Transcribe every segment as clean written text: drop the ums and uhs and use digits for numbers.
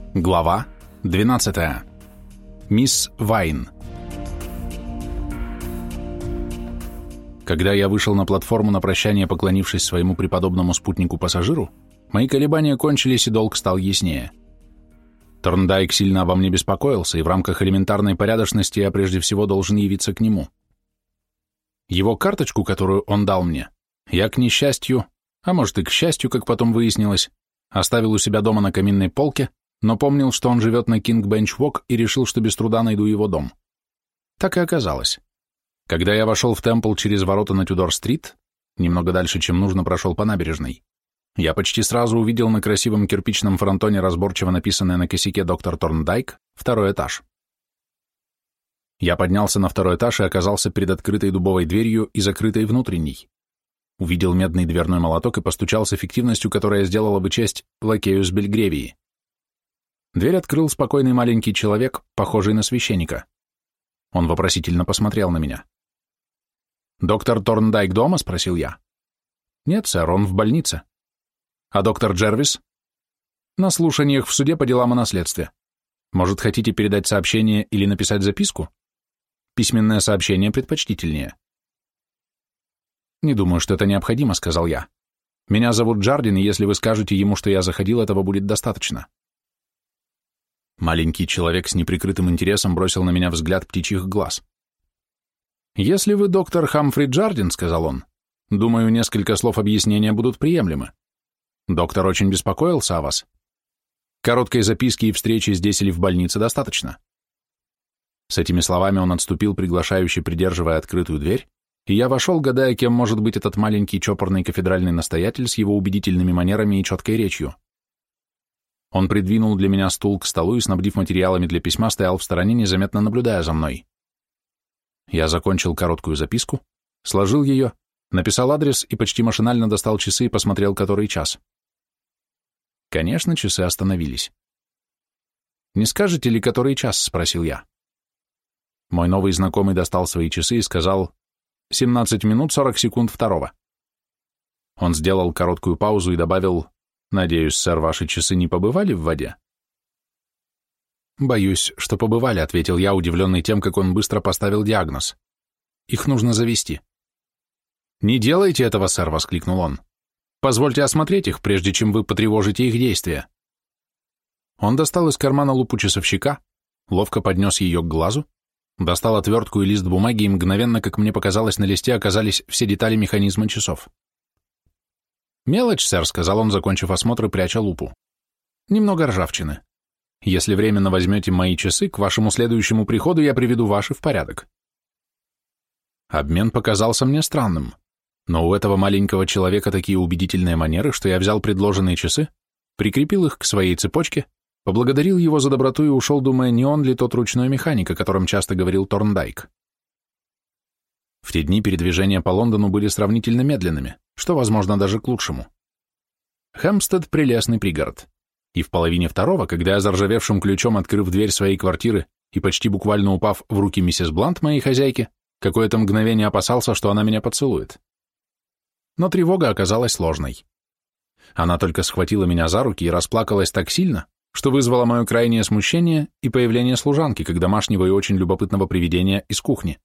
Глава 12. Мисс Вайн. Когда я вышел на платформу на прощание, поклонившись своему преподобному спутнику-пассажиру, мои колебания кончились, и долг стал яснее. Торндайк сильно обо мне беспокоился, и в рамках элементарной порядочности я прежде всего должен явиться к нему. Его карточку, которую он дал мне, я, к несчастью, а может и к счастью, как потом выяснилось, оставил у себя дома на каминной полке, но помнил, что он живет на Кинг-Бенч-Вок, и решил, что без труда найду его дом. Так и оказалось. Когда я вошел в Темпл через ворота на Тюдор-стрит, немного дальше, чем нужно, прошел по набережной, я почти сразу увидел на красивом кирпичном фронтоне разборчиво написанное на косяке «Доктор Торндайк», второй этаж. Я поднялся на второй этаж и оказался перед открытой дубовой дверью и закрытой внутренней. Увидел медный дверной молоток и постучал с эффективностью, которая сделала бы честь лакею с Бельгревии. Дверь открыл спокойный маленький человек, похожий на священника. Он вопросительно посмотрел на меня. «Доктор Торндайк дома?» — спросил я. «Нет, сэр, он в больнице». «А доктор Джервис?» «На слушаниях в суде по делам о наследстве. Может, хотите передать сообщение или написать записку? Письменное сообщение предпочтительнее». «Не думаю, что это необходимо», — сказал я. «Меня зовут Джардин, и если вы скажете ему, что я заходил, этого будет достаточно». Маленький человек с неприкрытым интересом бросил на меня взгляд птичьих глаз. «Если вы доктор Хамфри Джардин, — сказал он, — думаю, несколько слов объяснения будут приемлемы. Доктор очень беспокоился о вас. Короткой записки и встречи здесь или в больнице достаточно». С этими словами он отступил, приглашающе придерживая открытую дверь, и я вошел, гадая, кем может быть этот маленький чопорный кафедральный настоятель с его убедительными манерами и четкой речью. Он придвинул для меня стул к столу и, снабдив материалами для письма, стоял в стороне, незаметно наблюдая за мной. Я закончил короткую записку, сложил ее, написал адрес и почти машинально достал часы и посмотрел, который час. Конечно, часы остановились. «Не скажете ли, который час?» — спросил я. Мой новый знакомый достал свои часы и сказал 17 минут 40 секунд второго. Он сделал короткую паузу и добавил: «Надеюсь, сэр, ваши часы не побывали в воде?» «Боюсь, что побывали», — ответил я, удивленный тем, как он быстро поставил диагноз. «Их нужно завести». «Не делайте этого, сэр», — воскликнул он. «Позвольте осмотреть их, прежде чем вы потревожите их действия». Он достал из кармана лупу часовщика, ловко поднес ее к глазу, достал отвертку и лист бумаги, и мгновенно, как мне показалось, на листе оказались все детали механизма часов. «Мелочь, сэр», — сказал он, закончив осмотр и пряча лупу. «Немного ржавчины. Если временно возьмете мои часы, к вашему следующему приходу я приведу ваши в порядок». Обмен показался мне странным, но у этого маленького человека такие убедительные манеры, что я взял предложенные часы, прикрепил их к своей цепочке, поблагодарил его за доброту и ушел, думая, не он ли тот ручной механик, о котором часто говорил Торндайк. В те дни передвижения по Лондону были сравнительно медленными, что, возможно, даже к лучшему. Хэмпстед — прелестный пригород, и в половине второго, когда я заржавевшим ключом, открыв дверь своей квартиры и почти буквально упав в руки миссис Блант, моей хозяйки, какое-то мгновение опасался, что она меня поцелует. Но тревога оказалась ложной. Она только схватила меня за руки и расплакалась так сильно, что вызвало мое крайнее смущение и появление служанки, как домашнего и очень любопытного привидения из кухни.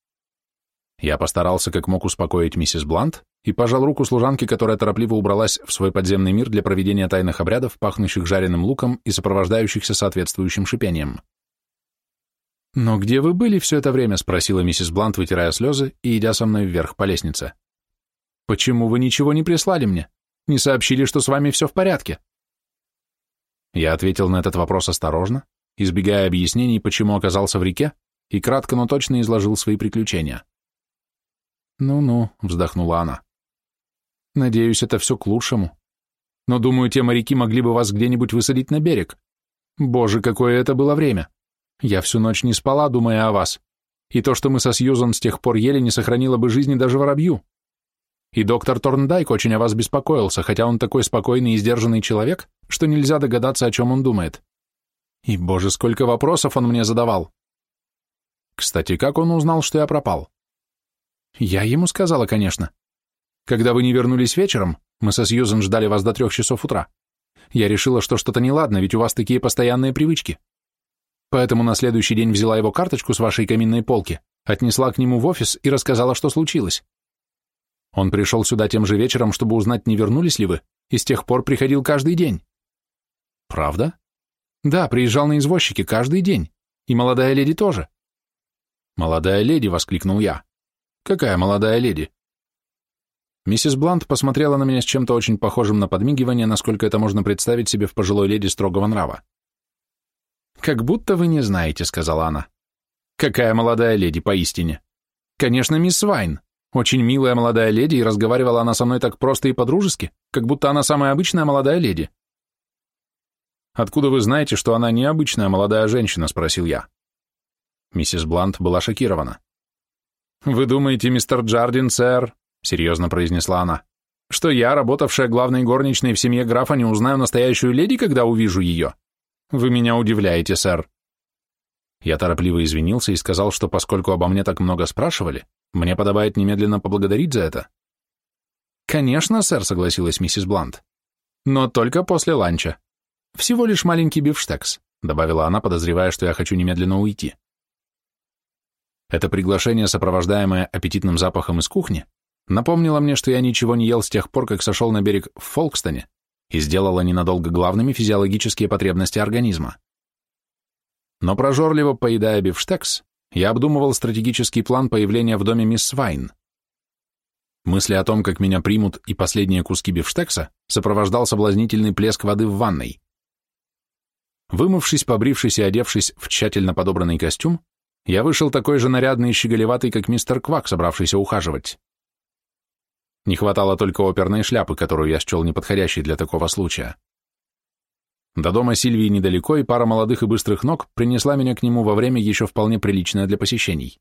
Я постарался как мог успокоить миссис Блант и пожал руку служанке, которая торопливо убралась в свой подземный мир для проведения тайных обрядов, пахнущих жареным луком и сопровождающихся соответствующим шипением. «Но где вы были все это время?» — спросила миссис Блант, вытирая слезы и идя со мной вверх по лестнице. «Почему вы ничего не прислали мне? Не сообщили, что с вами все в порядке?» Я ответил на этот вопрос осторожно, избегая объяснений, почему оказался в реке, и кратко, но точно изложил свои приключения. «Ну-ну», — вздохнула она. «Надеюсь, это все к лучшему. Но, думаю, те моряки могли бы вас где-нибудь высадить на берег. Боже, какое это было время! Я всю ночь не спала, думая о вас. И то, что мы со Сьюзан с тех пор ели, не сохранило бы жизни даже воробью. И доктор Торндайк очень о вас беспокоился, хотя он такой спокойный и сдержанный человек, что нельзя догадаться, о чем он думает. И, боже, сколько вопросов он мне задавал! Кстати, как он узнал, что я пропал?» «Я ему сказала, конечно. Когда вы не вернулись вечером, мы со Сьюзен ждали вас до 3 часов утра. Я решила, что что-то неладно, ведь у вас такие постоянные привычки. Поэтому на следующий день взяла его карточку с вашей каминной полки, отнесла к нему в офис и рассказала, что случилось. Он пришел сюда тем же вечером, чтобы узнать, не вернулись ли вы, и с тех пор приходил каждый день. Правда? Да, приезжал на извозчике каждый день. И молодая леди тоже. Молодая леди, воскликнул я. Какая молодая леди? Миссис Блант посмотрела на меня с чем-то очень похожим на подмигивание, насколько это можно представить себе в пожилой леди строгого нрава. «Как будто вы не знаете», — сказала она. «Какая молодая леди, поистине? Конечно, мисс Вайн. Очень милая молодая леди, и разговаривала она со мной так просто и по-дружески, как будто она самая обычная молодая леди». «Откуда вы знаете, что она необычная молодая женщина?» — спросил я. Миссис Блант была шокирована. «Вы думаете, мистер Джардин, сэр?» — серьезно произнесла она, «что я, работавшая главной горничной в семье графа, не узнаю настоящую леди, когда увижу ее? Вы меня удивляете, сэр». Я торопливо извинился и сказал, что поскольку обо мне так много спрашивали, мне подобает немедленно поблагодарить за это. «Конечно, сэр», — согласилась миссис Блант, «но только после ланча. Всего лишь маленький бифштекс», — добавила она, подозревая, что я хочу немедленно уйти. Это приглашение, сопровождаемое аппетитным запахом из кухни, напомнило мне, что я ничего не ел с тех пор, как сошел на берег в Фолкстоне, и сделало ненадолго главными физиологические потребности организма. Но прожорливо поедая бифштекс, я обдумывал стратегический план появления в доме мисс Вайн. Мысли о том, как меня примут, и последние куски бифштекса сопровождал соблазнительный плеск воды в ванной. Вымывшись, побрившись и одевшись в тщательно подобранный костюм, я вышел такой же нарядный и щеголеватый, как мистер Квак, собравшийся ухаживать. Не хватало только оперной шляпы, которую я счел неподходящей для такого случая. До дома Сильвии недалеко, и пара молодых и быстрых ног принесла меня к нему во время еще вполне приличное для посещений.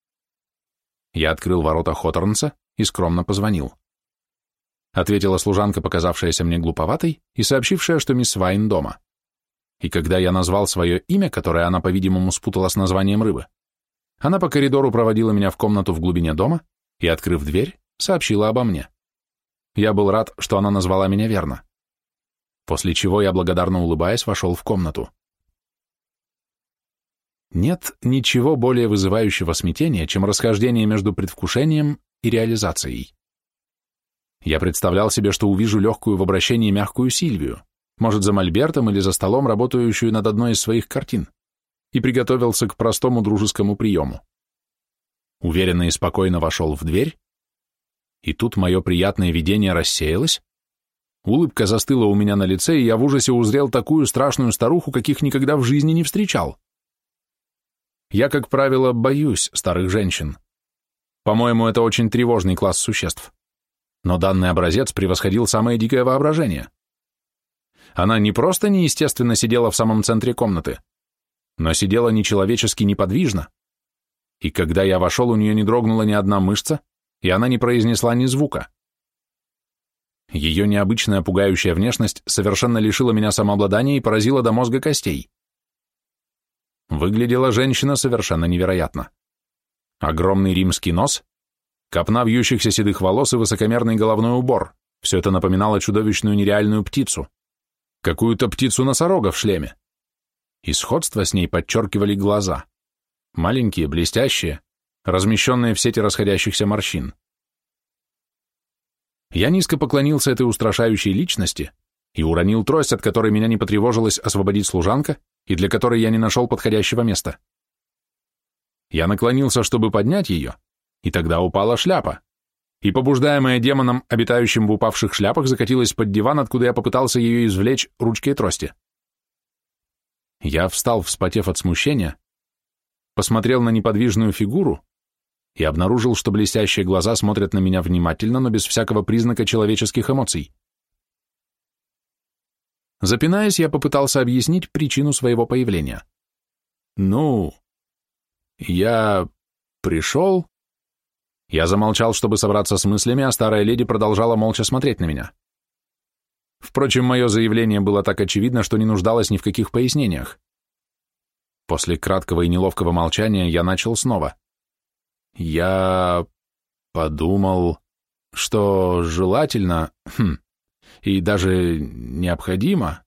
Я открыл ворота Хоторнса и скромно позвонил. Ответила служанка, показавшаяся мне глуповатой, и сообщившая, что мисс Вайн дома. И когда я назвал свое имя, которое она, по-видимому, спутала с названием рыбы, она по коридору проводила меня в комнату в глубине дома и, открыв дверь, сообщила обо мне. Я был рад, что она назвала меня верно. После чего я, благодарно улыбаясь, вошел в комнату. Нет ничего более вызывающего смятения, чем расхождение между предвкушением и реализацией. Я представлял себе, что увижу легкую в обращении мягкую Сильвию, может, за мольбертом или за столом, работающую над одной из своих картин, и приготовился к простому дружескому приему. Уверенно и спокойно вошел в дверь, и тут мое приятное видение рассеялось, улыбка застыла у меня на лице, и я в ужасе узрел такую страшную старуху, каких никогда в жизни не встречал. Я, как правило, боюсь старых женщин. По-моему, это очень тревожный класс существ. Но данный образец превосходил самое дикое воображение. Она не просто неестественно сидела в самом центре комнаты, но сидела нечеловечески неподвижно, и когда я вошел, у нее не дрогнула ни одна мышца, и она не произнесла ни звука. Ее необычная пугающая внешность совершенно лишила меня самообладания и поразила до мозга костей. Выглядела женщина совершенно невероятно. Огромный римский нос, копна вьющихся седых волос и высокомерный головной убор — все это напоминало чудовищную нереальную птицу, какую-то птицу-носорога в шлеме. И сходство с ней подчеркивали глаза, маленькие, блестящие, размещенные в сети расходящихся морщин. Я низко поклонился этой устрашающей личности и уронил трость, от которой меня не потревожилась освободить служанка и для которой я не нашел подходящего места. Я наклонился, чтобы поднять ее, и тогда упала шляпа, и, побуждаемая демоном, обитающим в упавших шляпах, закатилась под диван, откуда я попытался ее извлечь ручкой трости. Я встал, вспотев от смущения, посмотрел на неподвижную фигуру и обнаружил, что блестящие глаза смотрят на меня внимательно, но без всякого признака человеческих эмоций. Запинаясь, я попытался объяснить причину своего появления. Я пришел... Я замолчал, чтобы собраться с мыслями, а старая леди продолжала молча смотреть на меня. Впрочем, мое заявление было так очевидно, что не нуждалось ни в каких пояснениях. После краткого и неловкого молчания я начал снова. Я подумал, что желательно... и даже необходимо,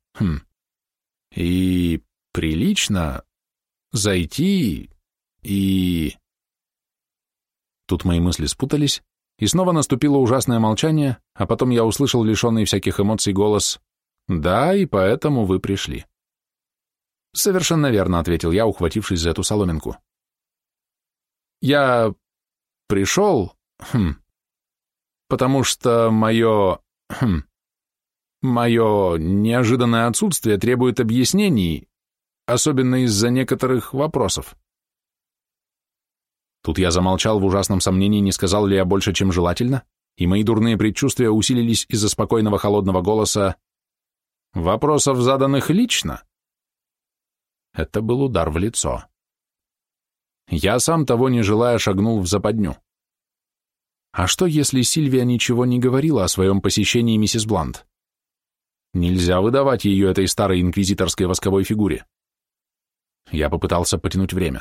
и прилично зайти и... Тут мои мысли спутались, и снова наступило ужасное молчание, а потом я услышал лишенный всяких эмоций голос «Да, и поэтому вы пришли». «Совершенно верно», — ответил я, ухватившись за эту соломинку. «Я пришел, потому что мое неожиданное отсутствие требует объяснений, особенно из-за некоторых вопросов». Тут я замолчал в ужасном сомнении, не сказал ли я больше, чем желательно, и мои дурные предчувствия усилились из-за спокойного холодного голоса «Вопросов, заданных лично?» Это был удар в лицо. Я сам, того не желая, шагнул в западню. А что, если Сильвия ничего не говорила о своем посещении миссис Блант? Нельзя выдавать ее этой старой инквизиторской восковой фигуре. Я попытался потянуть время.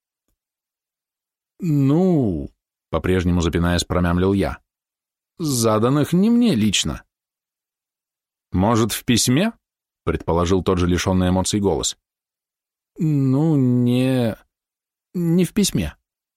«Ну...» — по-прежнему запинаясь, промямлил я. «Заданных не мне лично». «Может, в письме?» — предположил тот же лишенный эмоций голос. «Ну, не в письме».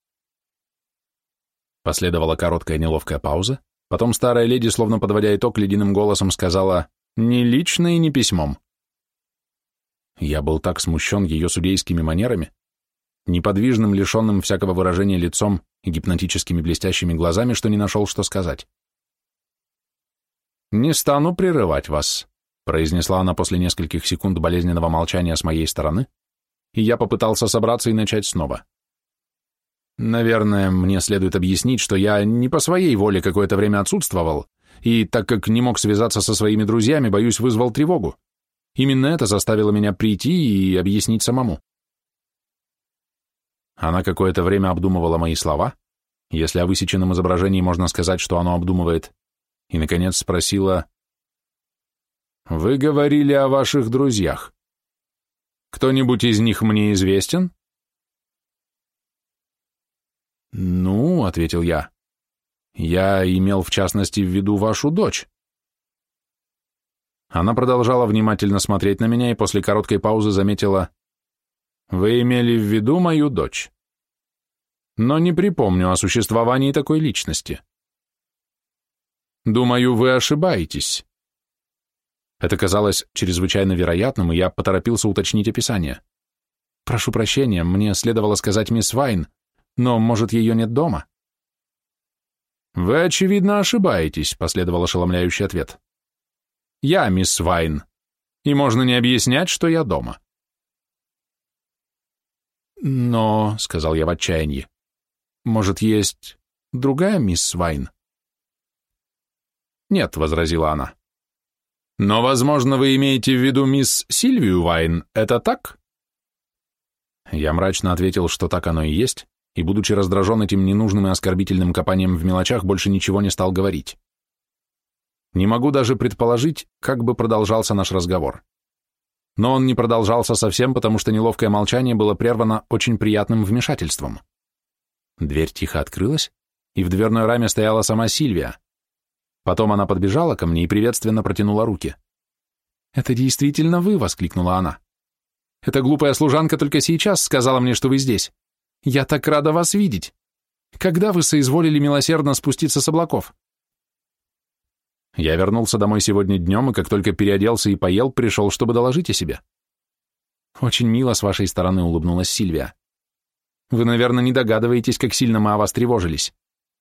Последовала короткая неловкая пауза, потом старая леди, словно подводя итог, ледяным голосом сказала «не лично и не письмом». Я был так смущен ее судейскими манерами, неподвижным, лишенным всякого выражения лицом и гипнотическими блестящими глазами, что не нашел, что сказать. «Не стану прерывать вас», — произнесла она после нескольких секунд болезненного молчания с моей стороны, и я попытался собраться и начать снова. «Наверное, мне следует объяснить, что я не по своей воле какое-то время отсутствовал, и, так как не мог связаться со своими друзьями, боюсь, вызвал тревогу. Именно это заставило меня прийти и объяснить самому». Она какое-то время обдумывала мои слова, если о высеченном изображении можно сказать, что оно обдумывает, и, наконец, спросила: «Вы говорили о ваших друзьях. Кто-нибудь из них мне известен?» «Ну, — ответил я, — я имел в частности в виду вашу дочь». Она продолжала внимательно смотреть на меня и после короткой паузы заметила: «Вы имели в виду мою дочь. Но не припомню о существовании такой личности. Думаю, вы ошибаетесь». Это казалось чрезвычайно вероятным, и я поторопился уточнить описание. «Прошу прощения, мне следовало сказать мисс Вайн, но, может, ее нет дома?» «Вы, очевидно, ошибаетесь», — последовал ошеломляющий ответ. «Я мисс Вайн, и можно не объяснять, что я дома». «Но», — сказал я в отчаянии, — «может, есть другая мисс Вайн?» «Нет», — возразила она. «Но, возможно, вы имеете в виду мисс Сильвию Вайн, это так?» Я мрачно ответил, что так оно и есть, и, будучи раздражен этим ненужным и оскорбительным копанием в мелочах, больше ничего не стал говорить. Не могу даже предположить, как бы продолжался наш разговор. Но он не продолжался совсем, потому что неловкое молчание было прервано очень приятным вмешательством. Дверь тихо открылась, и в дверной раме стояла сама Сильвия. Потом она подбежала ко мне и приветственно протянула руки. «Это действительно вы!» — воскликнула она. «Эта глупая служанка только сейчас сказала мне, что вы здесь. Я так рада вас видеть! Когда вы соизволили милосердно спуститься с облаков?» «Я вернулся домой сегодня днем, и как только переоделся и поел, пришел, чтобы доложить о себе». «Очень мило с вашей стороны», — улыбнулась Сильвия. «Вы, наверное, не догадываетесь, как сильно мы о вас тревожились».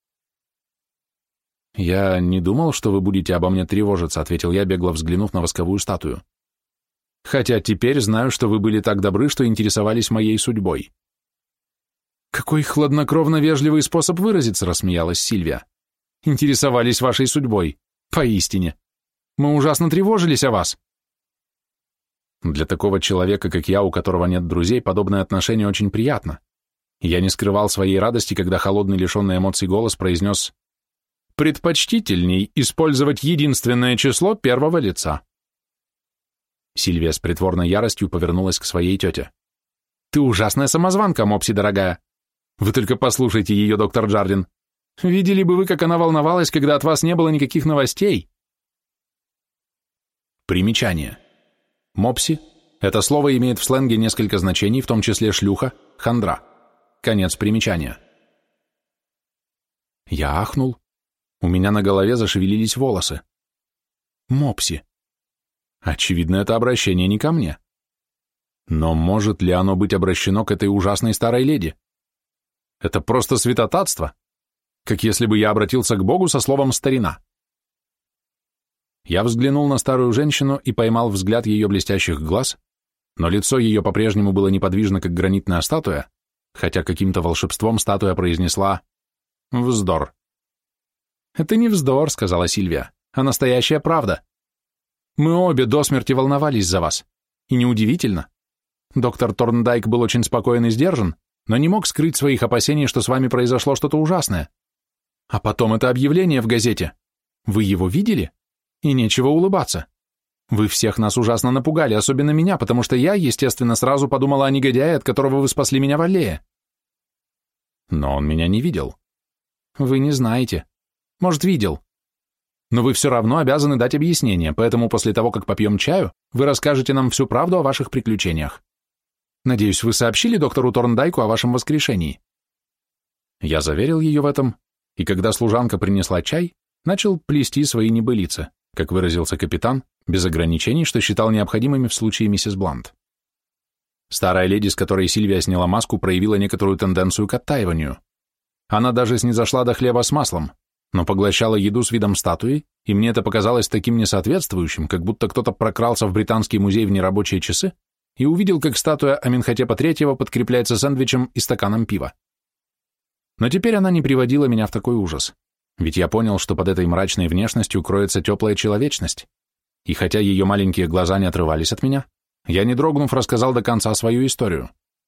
«Я не думал, что вы будете обо мне тревожиться», — ответил я, бегло взглянув на восковую статую. «Хотя теперь знаю, что вы были так добры, что интересовались моей судьбой». «Какой хладнокровно вежливый способ выразиться», — рассмеялась Сильвия. «Интересовались вашей судьбой. Поистине. Мы ужасно тревожились о вас». Для такого человека, как я, у которого нет друзей, подобное отношение очень приятно. Я не скрывал своей радости, когда холодный, лишенный эмоций голос произнес: «Предпочтительней использовать единственное число первого лица». Сильвия с притворной яростью повернулась к своей тете. «Ты ужасная самозванка, Мопси, дорогая. Вы только послушайте ее, доктор Джардин. Видели бы вы, как она волновалась, когда от вас не было никаких новостей». Примечание. Мопси – это слово имеет в сленге несколько значений, в том числе шлюха, хандра. Конец примечания. Я ахнул. У меня на голове зашевелились волосы. Мопси. Очевидно, это обращение не ко мне. Но может ли оно быть обращено к этой ужасной старой леди? Это просто святотатство, как если бы я обратился к Богу со словом «старина». Я взглянул на старую женщину и поймал взгляд ее блестящих глаз, но лицо ее по-прежнему было неподвижно, как гранитная статуя, хотя каким-то волшебством статуя произнесла «вздор». «Это не вздор», — сказала Сильвия, — «а настоящая правда. Мы обе до смерти волновались за вас. И неудивительно. Доктор Торндайк был очень спокоен и сдержан, но не мог скрыть своих опасений, что с вами произошло что-то ужасное. А потом это объявление в газете. Вы его видели? И нечего улыбаться. Вы всех нас ужасно напугали, особенно меня, потому что я, естественно, сразу подумала о негодяе, от которого вы спасли меня в аллее». «Но он меня не видел». «Вы не знаете. Может, видел. Но вы все равно обязаны дать объяснение, поэтому после того, как попьем чаю, вы расскажете нам всю правду о ваших приключениях. Надеюсь, вы сообщили доктору Торндайку о вашем воскрешении». Я заверил ее в этом, и когда служанка принесла чай, начал плести свои небылицы, как выразился капитан, без ограничений, что считал необходимыми в случае миссис Блант. Старая леди, с которой Сильвия сняла маску, проявила некоторую тенденцию к оттаиванию. Она даже снизошла до хлеба с маслом, но поглощала еду с видом статуи, и мне это показалось таким несоответствующим, как будто кто-то прокрался в Британский музей в нерабочие часы и увидел, как статуя Аменхотепа III подкрепляется сэндвичем и стаканом пива. Но теперь она не приводила меня в такой ужас, ведь я понял, что под этой мрачной внешностью кроется теплая человечность, и хотя ее маленькие глаза не отрывались от меня, я, не дрогнув, рассказал до конца свою историю.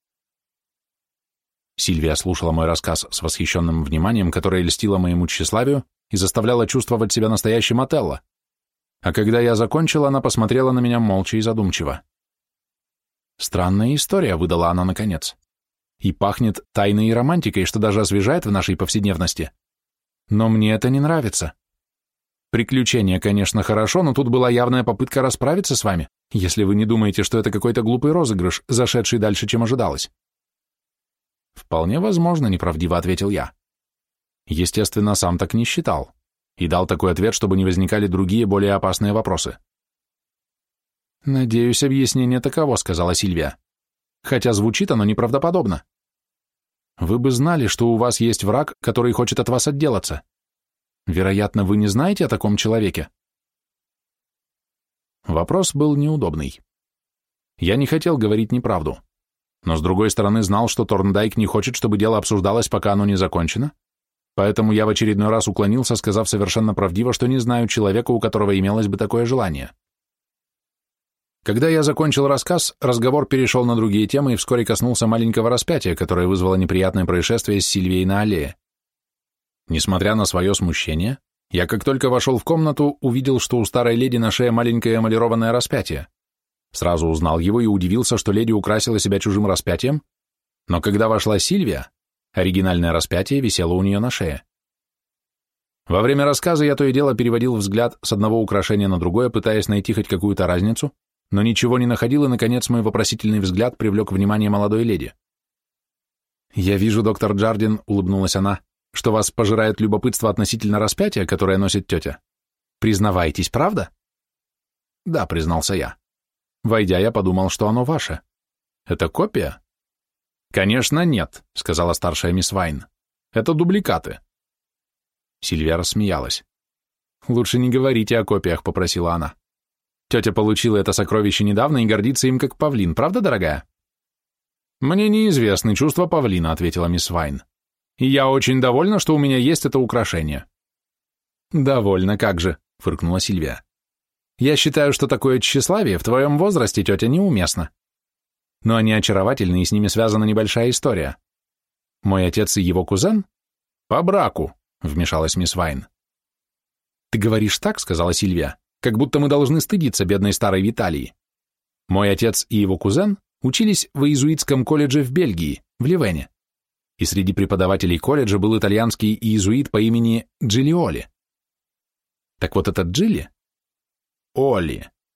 Сильвия слушала мой рассказ с восхищенным вниманием, которое льстило моему тщеславию и заставляло чувствовать себя настоящим Отелло. А когда я закончил, она посмотрела на меня молча и задумчиво. «Странная история», — выдала она наконец. «И пахнет тайной и романтикой, что даже освежает в нашей повседневности. Но мне это не нравится. Приключение, конечно, хорошо, но тут была явная попытка расправиться с вами, если вы не думаете, что это какой-то глупый розыгрыш, зашедший дальше, чем ожидалось». «Вполне возможно», — неправдиво ответил я. Естественно, сам так не считал, и дал такой ответ, чтобы не возникали другие, более опасные вопросы. «Надеюсь, объяснение таково», — сказала Сильвия. «Хотя звучит оно неправдоподобно. Вы бы знали, что у вас есть враг, который хочет от вас отделаться. Вероятно, вы не знаете о таком человеке?» Вопрос был неудобный. Я не хотел говорить неправду, но с другой стороны знал, что Торндайк не хочет, чтобы дело обсуждалось, пока оно не закончено, поэтому я в очередной раз уклонился, сказав совершенно правдиво, что не знаю человека, у которого имелось бы такое желание. Когда я закончил рассказ, разговор перешел на другие темы и вскоре коснулся маленького распятия, которое вызвало неприятное происшествие с Сильвией на аллее. Несмотря на свое смущение, я, как только вошел в комнату, увидел, что у старой леди на шее маленькое эмалированное распятие. Сразу узнал его и удивился, что леди украсила себя чужим распятием, но когда вошла Сильвия, оригинальное распятие висело у нее на шее. Во время рассказа я то и дело переводил взгляд с одного украшения на другое, пытаясь найти хоть какую-то разницу, но ничего не находил, и, наконец, мой вопросительный взгляд привлек внимание молодой леди. «Я вижу, доктор Джардин», — улыбнулась она, — «что вас пожирает любопытство относительно распятия, которое носит тетя. Признавайтесь, правда?» «Да», — признался я. Войдя, я подумал, что оно ваше. Это копия? Конечно, нет, сказала старшая мисс Вайн. Это дубликаты. Сильвия рассмеялась. Лучше не говорите о копиях, попросила она. Тетя получила это сокровище недавно и гордится им как павлин, правда, дорогая? Мне неизвестны чувства павлина, ответила мисс Вайн. И я очень довольна, что у меня есть это украшение. Довольна, как же, фыркнула Сильвия. Я считаю, что такое тщеславие в твоем возрасте, тетя, неуместно. Но они очаровательны, и с ними связана небольшая история. Мой отец и его кузен? По браку, вмешалась мисс Вайн. Ты говоришь так, сказала Сильвия, как будто мы должны стыдиться бедной старой Виталии. Мой отец и его кузен учились в иезуитском колледже в Бельгии, в Ливене. И среди преподавателей колледжа был итальянский иезуит по имени Джилиоли. Так вот этот Джилли Оли.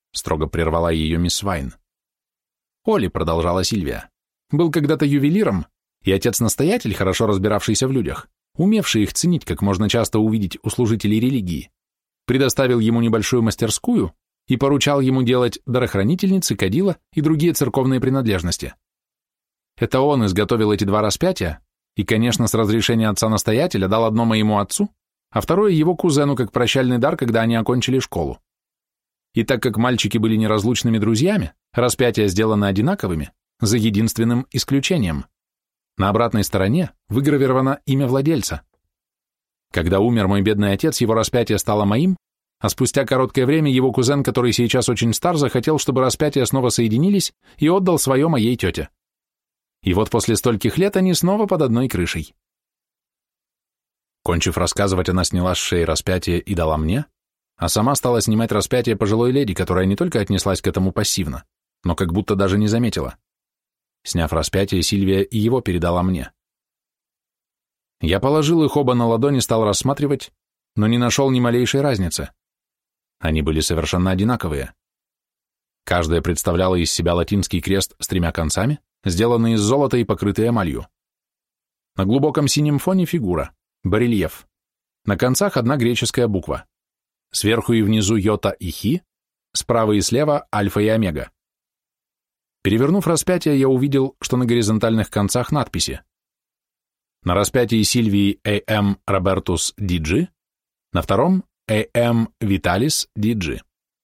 — строго прервала ее мисс Вайн. «Оли», — продолжала Сильвия, — «был когда-то ювелиром, и отец-настоятель, хорошо разбиравшийся в людях, умевший их ценить, как можно часто увидеть у служителей религии, предоставил ему небольшую мастерскую и поручал ему делать дарохранительницы, кадила и другие церковные принадлежности. Это он изготовил эти 2 распятия и, конечно, с разрешения отца-настоятеля дал одно моему отцу, а второе его кузену как прощальный дар, когда они окончили школу. И так как мальчики были неразлучными друзьями, распятия сделаны одинаковыми, за единственным исключением. На обратной стороне выгравировано имя владельца. Когда умер мой бедный отец, его распятие стало моим, а спустя короткое время его кузен, который сейчас очень стар, захотел, чтобы распятия снова соединились, и отдал свое моей тете. И вот после стольких лет они снова под одной крышей. Кончив рассказывать, она сняла с шеи распятие и дала мне, а сама стала снимать распятие пожилой леди, которая не только отнеслась к этому пассивно, но как будто даже не заметила. Сняв распятие, Сильвия и его передала мне. Я положил их оба на ладони, стал рассматривать, но не нашел ни малейшей разницы. Они были совершенно одинаковые. Каждая представляла из себя латинский крест с 3 концами, сделанный из золота и покрытый эмалью. На глубоком синем фоне фигура, барельеф. На концах одна греческая буква. Сверху и внизу йота и хи, справа и слева альфа и омега. Перевернув распятие, я увидел, что на горизонтальных концах надписи. На распятии Сильвии A.M. Робертус D.G., на втором A.M. Vitalis D.G.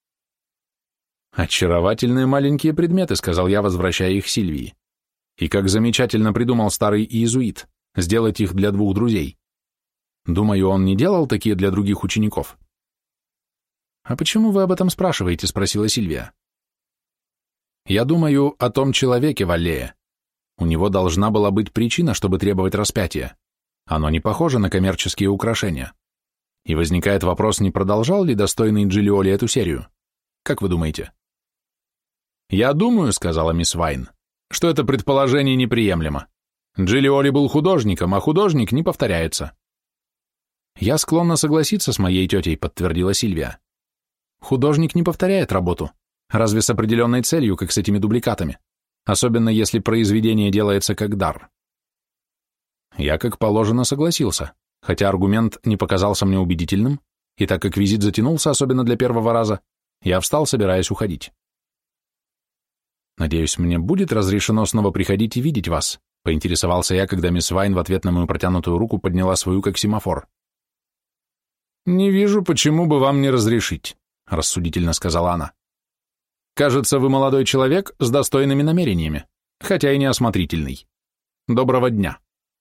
«Очаровательные маленькие предметы», — сказал я, возвращая их Сильвии. «И как замечательно придумал старый иезуит, сделать их для 2 друзей. Думаю, он не делал такие для других учеников». «А почему вы об этом спрашиваете?» — спросила Сильвия. «Я думаю о том человеке в аллее. У него должна была быть причина, чтобы требовать распятия. Оно не похоже на коммерческие украшения. И возникает вопрос, не продолжал ли достойный Джилиоли эту серию? Как вы думаете?» «Я думаю», — сказала мисс Вайн, — «что это предположение неприемлемо. Джилиоли был художником, а художник не повторяется». «Я склонна согласиться с моей тетей», — подтвердила Сильвия. «Художник не повторяет работу, разве с определенной целью, как с этими дубликатами, особенно если произведение делается как дар». Я, как положено, согласился, хотя аргумент не показался мне убедительным, и так как визит затянулся, особенно для первого раза, я встал, собираясь уходить. «Надеюсь, мне будет разрешено снова приходить и видеть вас», — поинтересовался я, когда мисс Вайн в ответ на мою протянутую руку подняла свою как семафор. «Не вижу, почему бы вам не разрешить», — рассудительно сказала она. «Кажется, вы молодой человек с достойными намерениями, хотя и неосмотрительный. Доброго дня».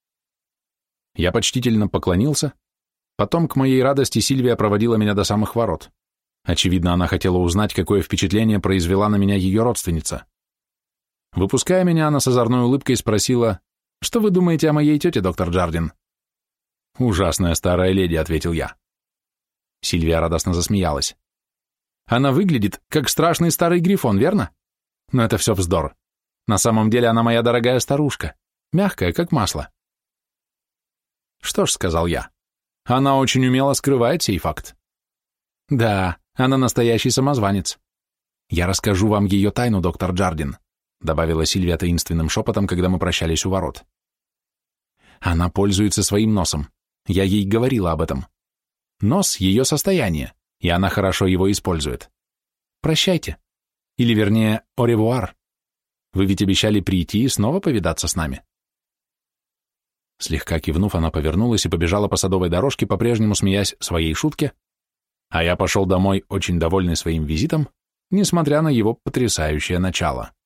Я почтительно поклонился, потом, к моей радости, Сильвия проводила меня до самых ворот. Очевидно, она хотела узнать, какое впечатление произвела на меня ее родственница. Выпуская меня, она с озорной улыбкой спросила: «Что вы думаете о моей тете, доктор Джардин?» «Ужасная старая леди», — ответил я. Сильвия радостно засмеялась. «Она выглядит, как страшный старый грифон, верно? Но это все вздор. На самом деле она моя дорогая старушка, мягкая, как масло». «Что ж», — сказал я, — «она очень умело скрывает сей факт». «Да, она настоящий самозванец. Я расскажу вам ее тайну, доктор Джардин», — добавила Сильвия таинственным шепотом, когда мы прощались у ворот. «Она пользуется своим носом. Я ей говорила об этом. Нос — ее состояние, и она хорошо его использует. Прощайте. Или, вернее, au revoir. Вы ведь обещали прийти и снова повидаться с нами». Слегка кивнув, она повернулась и побежала по садовой дорожке, по-прежнему смеясь своей шутке, а я пошел домой, очень довольный своим визитом, несмотря на его потрясающее начало.